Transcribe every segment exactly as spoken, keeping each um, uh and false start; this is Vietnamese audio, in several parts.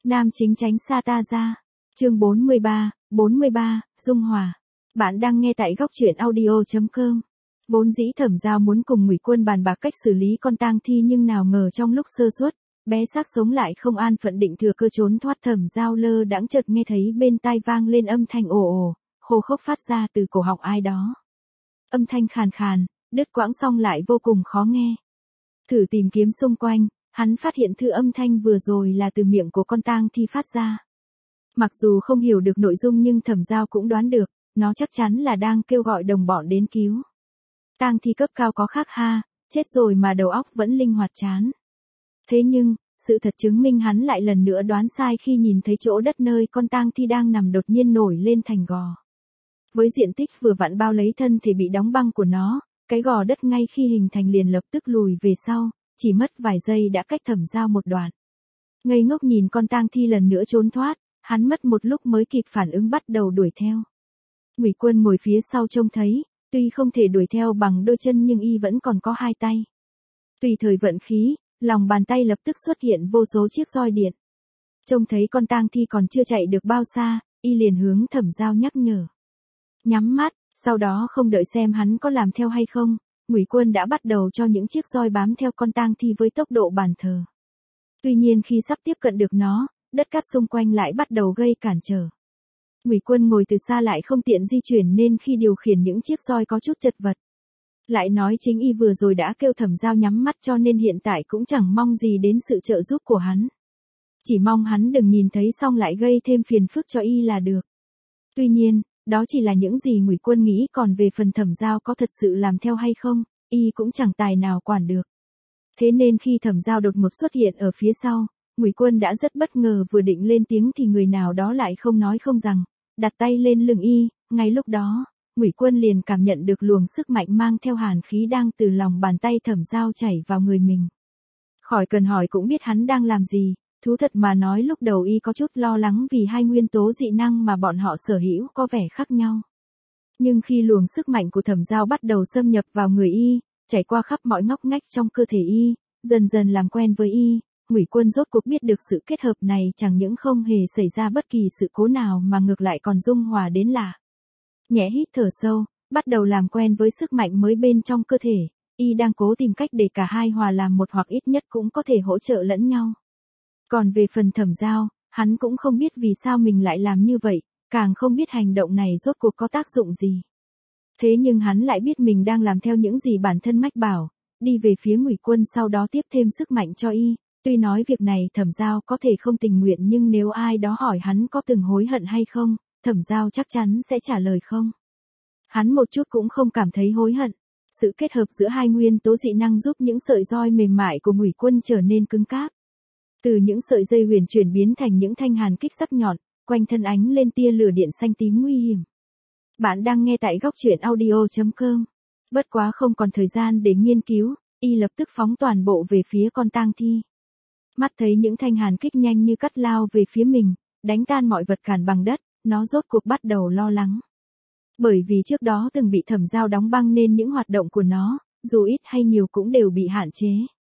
Nam chính tránh xa ta ra. Chương bốn mươi ba, bốn mươi ba, Dung Hòa. Bạn đang nghe tại góc truyện audio chấm com. Vốn dĩ Thẩm Giao muốn cùng Ngụy Quân bàn bạc cách xử lý con tang thi, nhưng nào ngờ trong lúc sơ suất, bé xác sống lại không an phận định thừa cơ trốn thoát. Thẩm Giao lơ đãng chợt nghe thấy bên tai vang lên âm thanh ồ ồ, khô khốc phát ra từ cổ họng ai đó. Âm thanh khàn khàn, đứt quãng xong lại vô cùng khó nghe. Thử tìm kiếm xung quanh, hắn phát hiện thư âm thanh vừa rồi là từ miệng của con tang thi phát ra. Mặc dù không hiểu được nội dung nhưng Thẩm Giao cũng đoán được, nó chắc chắn là đang kêu gọi đồng bọn đến cứu. Tang thi cấp cao có khác ha, chết rồi mà đầu óc vẫn linh hoạt chán. Thế nhưng, sự thật chứng minh hắn lại lần nữa đoán sai khi nhìn thấy chỗ đất nơi con tang thi đang nằm đột nhiên nổi lên thành gò. Với diện tích vừa vặn bao lấy thân thể bị đóng băng của nó, cái gò đất ngay khi hình thành liền lập tức lùi về sau, chỉ mất vài giây đã cách Thẩm Giao một đoạn. Ngây ngốc nhìn con tang thi lần nữa trốn thoát, hắn mất một lúc mới kịp phản ứng bắt đầu đuổi theo. Ngụy Quân ngồi phía sau trông thấy, tuy không thể đuổi theo bằng đôi chân nhưng y vẫn còn có hai tay. Tùy thời vận khí, lòng bàn tay lập tức xuất hiện vô số chiếc roi điện. Trông thấy con tang thi còn chưa chạy được bao xa, y liền hướng Thẩm Giao nhắc nhở. Nhắm mắt, sau đó không đợi xem hắn có làm theo hay không, Ngụy Quân đã bắt đầu cho những chiếc roi bám theo con tang thi với tốc độ bàn thờ. Tuy nhiên khi sắp tiếp cận được nó, đất cát xung quanh lại bắt đầu gây cản trở. Ngụy Quân ngồi từ xa lại không tiện di chuyển nên khi điều khiển những chiếc roi có chút chật vật. Lại nói chính y vừa rồi đã kêu Thẩm Giao nhắm mắt cho nên hiện tại cũng chẳng mong gì đến sự trợ giúp của hắn. Chỉ mong hắn đừng nhìn thấy xong lại gây thêm phiền phức cho y là được. Tuy nhiên, đó chỉ là những gì Ngụy Quân nghĩ, còn về phần Thẩm Giao có thật sự làm theo hay không, y cũng chẳng tài nào quản được. Thế nên khi Thẩm Giao đột ngột xuất hiện ở phía sau, Ngụy Quân đã rất bất ngờ, vừa định lên tiếng thì người nào đó lại không nói không rằng, đặt tay lên lưng y. Ngay lúc đó, Ngụy Quân liền cảm nhận được luồng sức mạnh mang theo hàn khí đang từ lòng bàn tay Thẩm Giao chảy vào người mình. Khỏi cần hỏi cũng biết hắn đang làm gì. Thú thật mà nói, lúc đầu y có chút lo lắng vì hai nguyên tố dị năng mà bọn họ sở hữu có vẻ khác nhau. Nhưng khi luồng sức mạnh của Thẩm Giao bắt đầu xâm nhập vào người y, chảy qua khắp mọi ngóc ngách trong cơ thể y, dần dần làm quen với y, Ngụy Quân rốt cuộc biết được sự kết hợp này chẳng những không hề xảy ra bất kỳ sự cố nào mà ngược lại còn dung hòa đến lạ. Nhẹ hít thở sâu, bắt đầu làm quen với sức mạnh mới bên trong cơ thể, y đang cố tìm cách để cả hai hòa làm một hoặc ít nhất cũng có thể hỗ trợ lẫn nhau. Còn về phần Thẩm Giao, hắn cũng không biết vì sao mình lại làm như vậy, càng không biết hành động này rốt cuộc có tác dụng gì. Thế nhưng hắn lại biết mình đang làm theo những gì bản thân mách bảo, đi về phía Ngụy Quân sau đó tiếp thêm sức mạnh cho y. Tuy nói việc này Thẩm Giao có thể không tình nguyện, nhưng nếu ai đó hỏi hắn có từng hối hận hay không, Thẩm Giao chắc chắn sẽ trả lời không. Hắn một chút cũng không cảm thấy hối hận. Sự kết hợp giữa hai nguyên tố dị năng giúp những sợi roi mềm mại của Ngụy Quân trở nên cứng cáp. Từ những sợi dây huyền chuyển biến thành những thanh hàn kích sắc nhọn, quanh thân ánh lên tia lửa điện xanh tím nguy hiểm. Bạn đang nghe tại góc truyện audio chấm com. Bất quá không còn thời gian để nghiên cứu, y lập tức phóng toàn bộ về phía con tang thi. Mắt thấy những thanh hàn kích nhanh như cắt lao về phía mình, đánh tan mọi vật cản bằng đất, nó rốt cuộc bắt đầu lo lắng. Bởi vì trước đó từng bị Thẩm Giao đóng băng nên những hoạt động của nó, dù ít hay nhiều cũng đều bị hạn chế.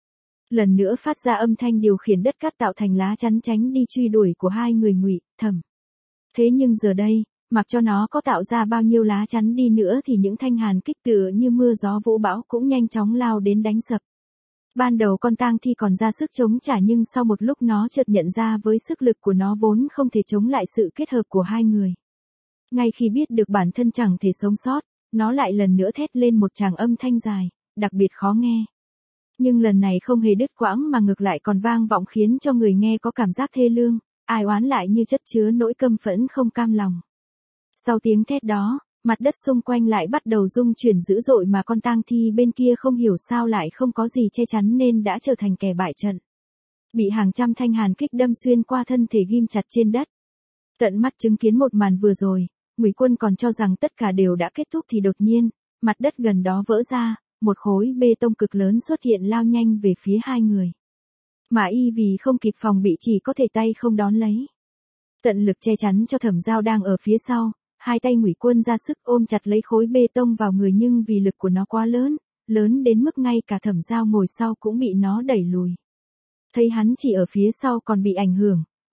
Lần nữa phát ra âm thanh điều khiển đất cát tạo thành lá chắn tránh đi truy đuổi của hai người Ngụy, Thẩm. Thế nhưng giờ đây, mặc cho nó có tạo ra bao nhiêu lá chắn đi nữa thì những thanh hàn kích tựa như mưa gió vũ bão cũng nhanh chóng lao đến đánh sập. Ban đầu con tang thi còn ra sức chống trả, nhưng sau một lúc nó chợt nhận ra với sức lực của nó vốn không thể chống lại sự kết hợp của hai người. Ngay khi biết được bản thân chẳng thể sống sót, nó lại lần nữa thét lên một tràng âm thanh dài, đặc biệt khó nghe. Nhưng lần này không hề đứt quãng mà ngược lại còn vang vọng khiến cho người nghe có cảm giác thê lương, ai oán lại như chất chứa nỗi căm phẫn không cam lòng. Sau tiếng thét đó, mặt đất xung quanh lại bắt đầu rung chuyển dữ dội mà con tang thi bên kia không hiểu sao lại không có gì che chắn nên đã trở thành kẻ bại trận. Bị hàng trăm thanh hàn kích đâm xuyên qua thân thể ghim chặt trên đất. Tận mắt chứng kiến một màn vừa rồi, Ngụy Quân còn cho rằng tất cả đều đã kết thúc thì đột nhiên, mặt đất gần đó vỡ ra, một khối bê tông cực lớn xuất hiện lao nhanh về phía hai người. Mà y vì không kịp phòng bị chỉ có thể tay không đón lấy. Tận lực che chắn cho Thẩm Giao đang ở phía sau, hai tay Ngụy Quân ra sức ôm chặt lấy khối bê tông vào người, nhưng vì lực của nó quá lớn, lớn đến mức ngay cả Thẩm Giao ngồi sau cũng bị nó đẩy lùi. Thấy hắn chỉ ở phía sau còn bị ảnh hưởng,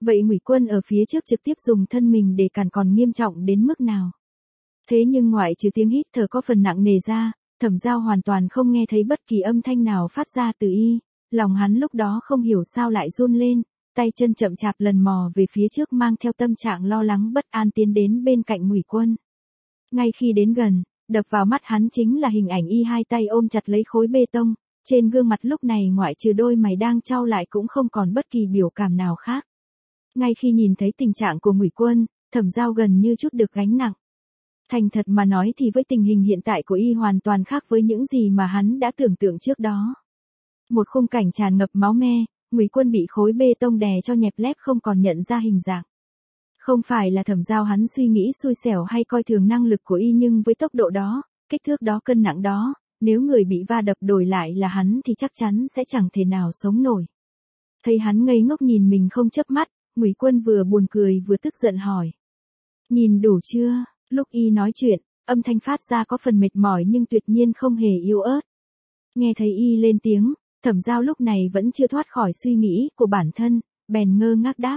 Vậy Ngụy Quân ở phía trước trực tiếp dùng thân mình để cản còn nghiêm trọng đến mức nào? Thế nhưng ngoại trừ tiếng hít thở có phần nặng nề ra, Thẩm Giao hoàn toàn không nghe thấy bất kỳ âm thanh nào phát ra từ y, lòng hắn lúc đó không hiểu sao lại run lên, tay chân chậm chạp lần mò về phía trước mang theo tâm trạng lo lắng bất an tiến đến bên cạnh Ngụy Quân. Ngay khi đến gần, đập vào mắt hắn chính là hình ảnh y hai tay ôm chặt lấy khối bê tông, trên gương mặt lúc này ngoại trừ đôi mày đang chau lại cũng không còn bất kỳ biểu cảm nào khác. Ngay khi nhìn thấy tình trạng của Ngụy Quân, Thẩm Giao gần như chút được gánh nặng. Thành thật mà nói thì với tình hình hiện tại của y hoàn toàn khác với những gì mà hắn đã tưởng tượng trước đó. Một khung cảnh tràn ngập máu me, Ngụy Quân bị khối bê tông đè cho nhẹp lép không còn nhận ra hình dạng. Không phải là Thẩm Giao hắn suy nghĩ xui xẻo hay coi thường năng lực của y, nhưng với tốc độ đó, kích thước đó, cân nặng đó, nếu người bị va đập đổi lại là hắn thì chắc chắn sẽ chẳng thể nào sống nổi. Thấy hắn ngây ngốc nhìn mình không chớp mắt, Ngụy Quân vừa buồn cười vừa tức giận hỏi. Nhìn đủ chưa? Lúc y nói chuyện, âm thanh phát ra có phần mệt mỏi nhưng tuyệt nhiên không hề yếu ớt. Nghe thấy y lên tiếng, Thẩm Giao lúc này vẫn chưa thoát khỏi suy nghĩ của bản thân, bèn ngơ ngác đáp.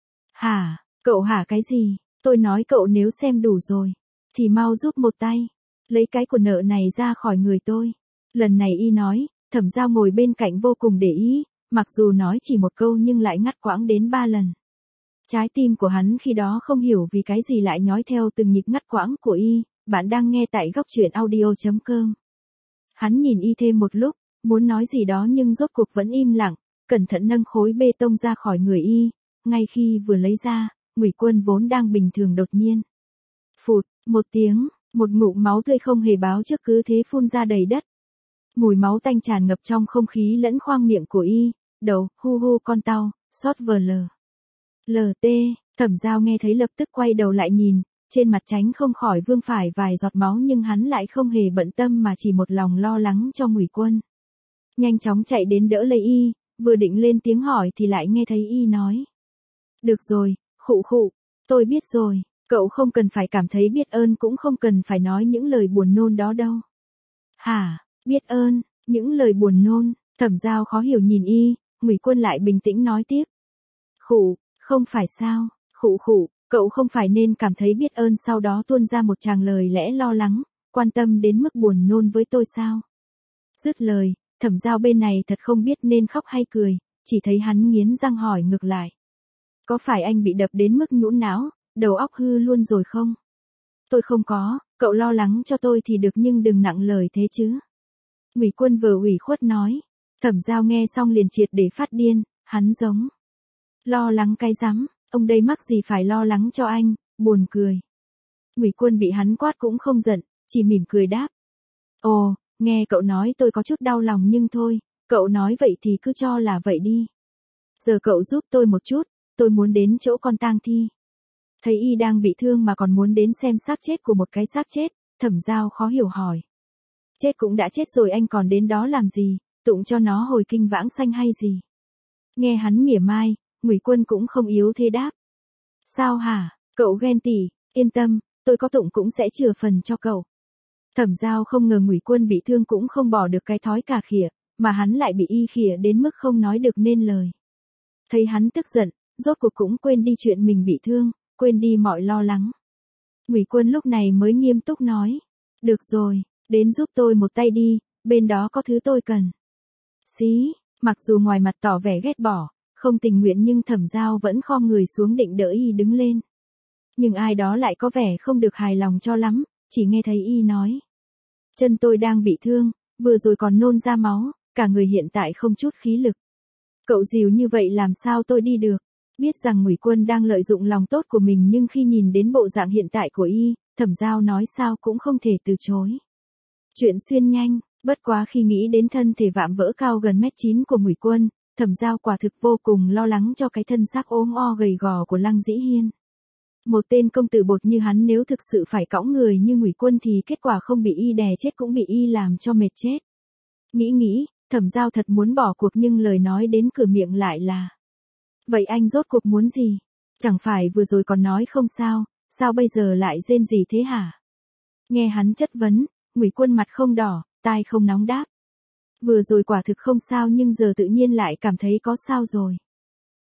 Hả, cậu hả cái gì? Tôi nói cậu nếu xem đủ rồi, thì mau giúp một tay, lấy cái của nợ này ra khỏi người tôi. Lần này y nói, Thẩm Giao ngồi bên cạnh vô cùng để ý, mặc dù nói chỉ một câu nhưng lại ngắt quãng đến ba lần. Trái tim của hắn khi đó không hiểu vì cái gì lại nhói theo từng nhịp ngắt quãng của y. Bạn đang nghe tại góc truyện audio chấm com. Hắn nhìn y thêm một lúc, muốn nói gì đó nhưng rốt cuộc vẫn im lặng, cẩn thận nâng khối bê tông ra khỏi người y. Ngay khi vừa lấy ra, Ngụy Quân vốn đang bình thường đột nhiên. Phụt, một tiếng, một ngụm máu tươi không hề báo trước cứ thế phun ra đầy đất. Mùi máu tanh tràn ngập trong không khí lẫn khoang miệng của y. Đầu, hu hu con tao, sót vờ lờ. lờ tê, Thẩm Giao nghe thấy lập tức quay đầu lại nhìn, trên mặt tránh không khỏi vương phải vài giọt máu nhưng hắn lại không hề bận tâm mà chỉ một lòng lo lắng cho Ngụy Quân. Nhanh chóng chạy đến đỡ lấy y, vừa định lên tiếng hỏi thì lại nghe thấy y nói. Được rồi, khụ khụ, tôi biết rồi, cậu không cần phải cảm thấy biết ơn cũng không cần phải nói những lời buồn nôn đó đâu. Hả, biết ơn, những lời buồn nôn, Thẩm Giao khó hiểu nhìn y, Ngụy Quân lại bình tĩnh nói tiếp. Khụ, không phải sao, khụ khụ, cậu không phải nên cảm thấy biết ơn sau đó tuôn ra một tràng lời lẽ lo lắng, quan tâm đến mức buồn nôn với tôi sao? Dứt lời, Thẩm Giao bên này thật không biết nên khóc hay cười, chỉ thấy hắn nghiến răng hỏi ngược lại. Có phải anh bị đập đến mức nhũn não, đầu óc hư luôn rồi không? Tôi không có, cậu lo lắng cho tôi thì được nhưng đừng nặng lời thế chứ. Ngụy Quân vừa ủy khuất nói. Thẩm Giao nghe xong liền triệt để phát điên, hắn giống. Lo lắng cái rắm, ông đây mắc gì phải lo lắng cho anh, buồn cười. Ngụy Quân bị hắn quát cũng không giận, chỉ mỉm cười đáp. Ồ, nghe cậu nói tôi có chút đau lòng nhưng thôi, cậu nói vậy thì cứ cho là vậy đi. Giờ cậu giúp tôi một chút, tôi muốn đến chỗ con tang thi. Thấy y đang bị thương mà còn muốn đến xem xác chết của một cái xác chết, Thẩm Giao khó hiểu hỏi. Chết cũng đã chết rồi anh còn đến đó làm gì, tụng cho nó hồi kinh vãng sanh hay gì? Nghe hắn mỉa mai, Ngụy Quân cũng không yếu thế đáp. Sao hả, cậu ghen tị, yên tâm, tôi có tụng cũng sẽ chừa phần cho cậu. Thẩm Giao không ngờ Ngụy Quân bị thương cũng không bỏ được cái thói cà khịa, mà hắn lại bị y khịa đến mức không nói được nên lời. Thấy hắn tức giận, rốt cuộc cũng quên đi chuyện mình bị thương, quên đi mọi lo lắng. Ngụy Quân lúc này mới nghiêm túc nói. Được rồi, đến giúp tôi một tay đi, bên đó có thứ tôi cần. Xí, mặc dù ngoài mặt tỏ vẻ ghét bỏ, không tình nguyện nhưng Thẩm Giao vẫn khom người xuống định đỡ y đứng lên. Nhưng ai đó lại có vẻ không được hài lòng cho lắm, chỉ nghe thấy y nói. Chân tôi đang bị thương, vừa rồi còn nôn ra máu, cả người hiện tại không chút khí lực. Cậu dìu như vậy làm sao tôi đi được? Biết rằng Ngụy Quân đang lợi dụng lòng tốt của mình nhưng khi nhìn đến bộ dạng hiện tại của y, Thẩm Giao nói sao cũng không thể từ chối. Chuyện xuyên nhanh, bất quá khi nghĩ đến thân thể vạm vỡ cao gần mét chín của Ngụy Quân, Thẩm Giao quả thực vô cùng lo lắng cho cái thân xác ốm o gầy gò của Lăng Dĩ Hiên. Một tên công tử bột như hắn nếu thực sự phải cõng người như Ngụy Quân thì kết quả không bị y đè chết cũng bị y làm cho mệt chết. Nghĩ nghĩ, Thẩm Giao thật muốn bỏ cuộc nhưng lời nói đến cửa miệng lại là. Vậy anh rốt cuộc muốn gì? Chẳng phải vừa rồi còn nói không sao, sao bây giờ lại rên gì thế hả? Nghe hắn chất vấn, Ngụy Quân mặt không đỏ, tai không nóng đáp. Vừa rồi quả thực không sao nhưng giờ tự nhiên lại cảm thấy có sao rồi.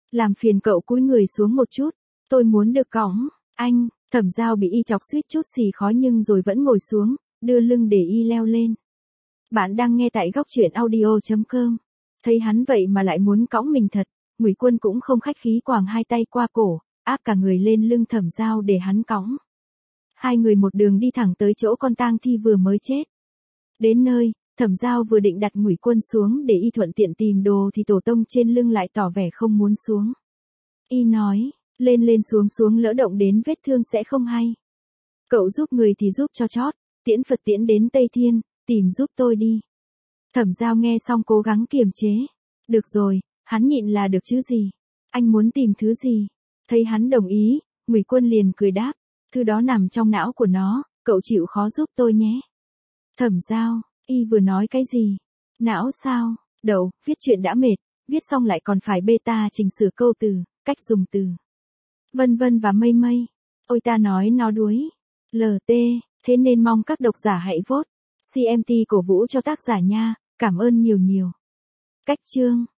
Làm phiền cậu cúi người xuống một chút, tôi muốn được cõng, anh, Thẩm Giao bị y chọc suýt chút xì khó nhưng rồi vẫn ngồi xuống, đưa lưng để y leo lên. Bạn đang nghe tại góc truyện audio chấm com. Thấy hắn vậy mà lại muốn cõng mình thật, Ngụy Quân cũng không khách khí quàng hai tay qua cổ, áp cả người lên lưng Thẩm Giao để hắn cõng. Hai người một đường đi thẳng tới chỗ con tang thi vừa mới chết. Đến nơi, Thẩm Giao vừa định đặt Ngụy Quân xuống để y thuận tiện tìm đồ thì Tổ Tông trên lưng lại tỏ vẻ không muốn xuống. Y nói, lên lên xuống xuống lỡ động đến vết thương sẽ không hay. Cậu giúp người thì giúp cho chót, tiễn Phật tiễn đến Tây Thiên, tìm giúp tôi đi. Thẩm Giao nghe xong cố gắng kiềm chế. Được rồi, hắn nhịn là được chứ gì. Anh muốn tìm thứ gì? Thấy hắn đồng ý, Ngụy Quân liền cười đáp. Thứ đó nằm trong não của nó, cậu chịu khó giúp tôi nhé. Thẩm Giao, y vừa nói cái gì? Não sao? Đậu, viết chuyện đã mệt, viết xong lại còn phải beta chỉnh sửa câu từ, cách dùng từ. Vân vân và mây mây. Ôi ta nói nó đuối. lờ tê, thế nên mong các độc giả hãy vote. xê em tê cổ vũ cho tác giả nha, cảm ơn nhiều nhiều. Cách chương.